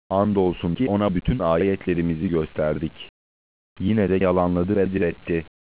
Andolsun ki ona bütün ayetlerimizi gösterdik. Yine de yalanladı ve diretti.